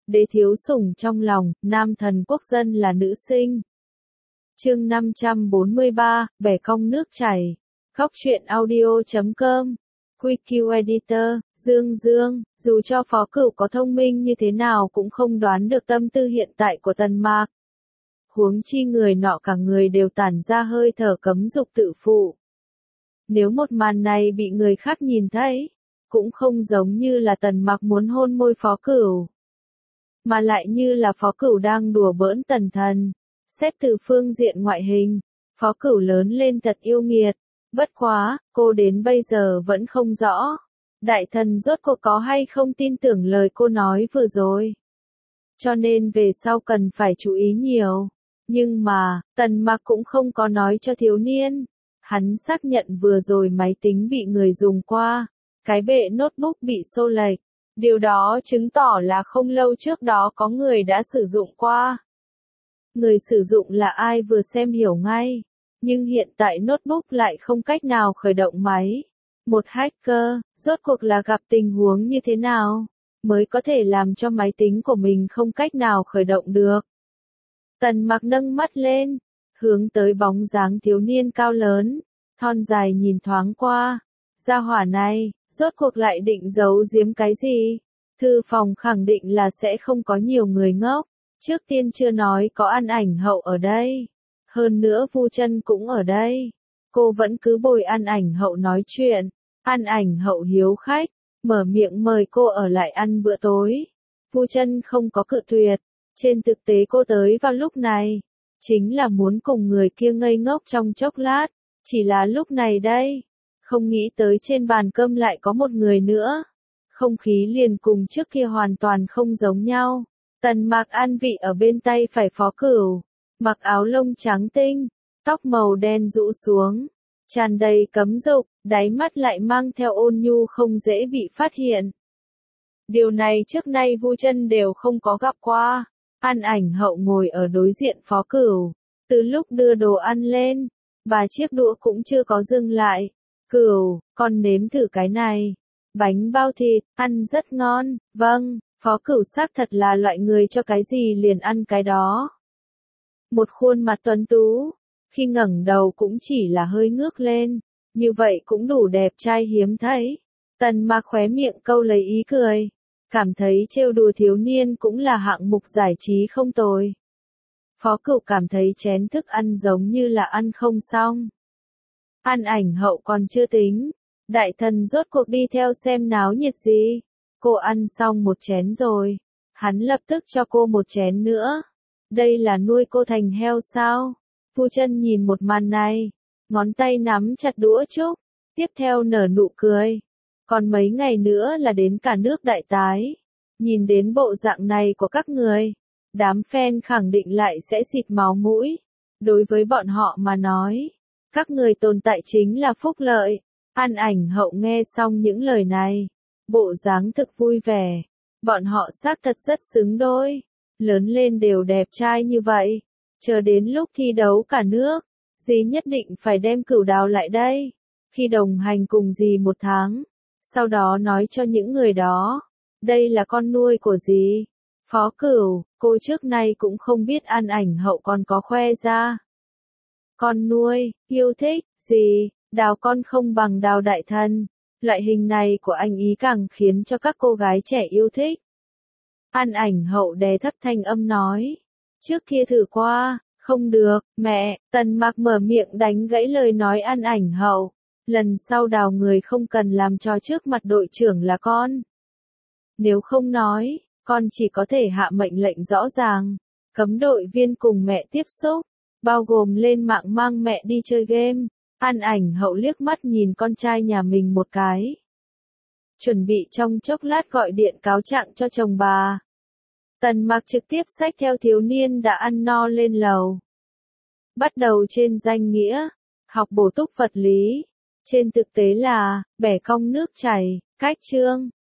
đế thiếu sủng trong lòng, nam thần quốc dân là nữ sinh. Chương 543, bẻ cong nước chảy. Góc truyện audio.com. QQ Editor, Dương, dù cho Phó Cửu có thông minh như thế nào cũng không đoán được tâm tư hiện tại của Tần Mạc. Huống chi người nọ cả người đều tản ra hơi thở cấm dục tự phụ. Nếu một màn này bị người khác nhìn thấy, cũng không giống như là Tần Mạc muốn hôn môi Phó Cửu, mà lại như là Phó Cửu đang đùa bỡn Tần Thần. Xét từ phương diện ngoại hình, Phó Cửu lớn lên thật yêu nghiệt. Bất quá, cô đến bây giờ vẫn không rõ, đại thần rốt cuộc có hay không tin tưởng lời cô nói vừa rồi. Cho nên về sau cần phải chú ý nhiều. Nhưng mà, Tần Mạc cũng không có nói cho thiếu niên. Hắn xác nhận vừa rồi máy tính bị người dùng qua, cái bệ notebook bị xô lệch. Điều đó chứng tỏ là không lâu trước đó có người đã sử dụng qua. Người sử dụng là ai vừa xem hiểu ngay. Nhưng hiện tại notebook lại không cách nào khởi động máy. Một hacker, rốt cuộc là gặp tình huống như thế nào, mới có thể làm cho máy tính của mình không cách nào khởi động được. Tần Mạc nâng mắt lên, hướng tới bóng dáng thiếu niên cao lớn, thon dài nhìn thoáng qua. Gia hỏa này, rốt cuộc lại định giấu giếm cái gì? Thư phòng khẳng định là sẽ không có nhiều người ngốc. Trước tiên chưa nói có An Ảnh Hậu ở đây. Hơn nữa Vu Chân cũng ở đây. Cô vẫn cứ bồi An Ảnh Hậu nói chuyện. An Ảnh Hậu hiếu khách, mở miệng mời cô ở lại ăn bữa tối. Vu Chân không có cự tuyệt. Trên thực tế cô tới vào lúc này, chính là muốn cùng người kia ngây ngốc trong chốc lát. Chỉ là lúc này đây, không nghĩ tới trên bàn cơm lại có một người nữa. Không khí liền cùng trước kia hoàn toàn không giống nhau. Tần Mạc an vị ở bên tay phải Phó Cửu, mặc áo lông trắng tinh, tóc màu đen rũ xuống, tràn đầy cấm dục, đáy mắt lại mang theo ôn nhu không dễ bị phát hiện. Điều này trước nay Vu Chân đều không có gặp qua. An Ảnh Hậu ngồi ở đối diện Phó Cửu, từ lúc đưa đồ ăn lên, bà chiếc đũa cũng chưa có dừng lại. Cửu, con nếm thử cái này. Bánh bao thịt, ăn rất ngon. Vâng, Phó Cửu xác thật là loại người cho cái gì liền ăn cái đó. Một khuôn mặt tuấn tú, khi ngẩng đầu cũng chỉ là hơi ngước lên, như vậy cũng đủ đẹp trai hiếm thấy. Tần Mạc khóe miệng câu lấy ý cười, cảm thấy trêu đùa thiếu niên cũng là hạng mục giải trí không tồi. Phó Cửu cảm thấy chén thức ăn giống như là ăn không xong. An Ảnh Hậu còn chưa tính, đại thần rốt cuộc đi theo xem náo nhiệt gì. Cô ăn xong một chén rồi, hắn lập tức cho cô một chén nữa. Đây là nuôi cô thành heo sao? Vu Chân nhìn một màn này, ngón tay nắm chặt đũa trúc, tiếp theo nở nụ cười. Còn mấy ngày nữa là đến cả nước đại tái. Nhìn đến bộ dạng này của các người, đám fan khẳng định lại sẽ xịt máu mũi. Đối với bọn họ mà nói, các người tồn tại chính là phúc lợi. An Ảnh Hậu nghe xong những lời này, bộ dáng thực vui vẻ. Bọn họ xác thật rất xứng đôi. Lớn lên đều đẹp trai như vậy. Chờ đến lúc thi đấu cả nước, dì nhất định phải đem Cửu Đào lại đây. Khi đồng hành cùng dì một tháng, sau đó nói cho những người đó, đây là con nuôi của dì. Phó Cửu, cô trước nay cũng không biết An Ảnh Hậu còn có khoe ra. Con nuôi, yêu thích, dì, Đào con không bằng Đào đại thần. Loại hình này của anh ý càng khiến cho các cô gái trẻ yêu thích. An Ảnh Hậu đè thấp thanh âm nói. Trước kia thử qua, không được, mẹ. Tần Mạc mở miệng đánh gãy lời nói An Ảnh Hậu. Lần sau Đào người không cần làm trò trước mặt đội trưởng là con. Nếu không nói, con chỉ có thể hạ mệnh lệnh rõ ràng, cấm đội viên cùng mẹ tiếp xúc, bao gồm lên mạng mang mẹ đi chơi game. An Ảnh Hậu liếc mắt nhìn con trai nhà mình một cái. Chuẩn bị trong chốc lát gọi điện cáo trạng cho chồng bà. Tần Mạc trực tiếp xách theo thiếu niên đã ăn no lên lầu. Bắt đầu trên danh nghĩa, học bổ túc vật lý. Trên thực tế là, bẻ cong nước chảy, cách chương.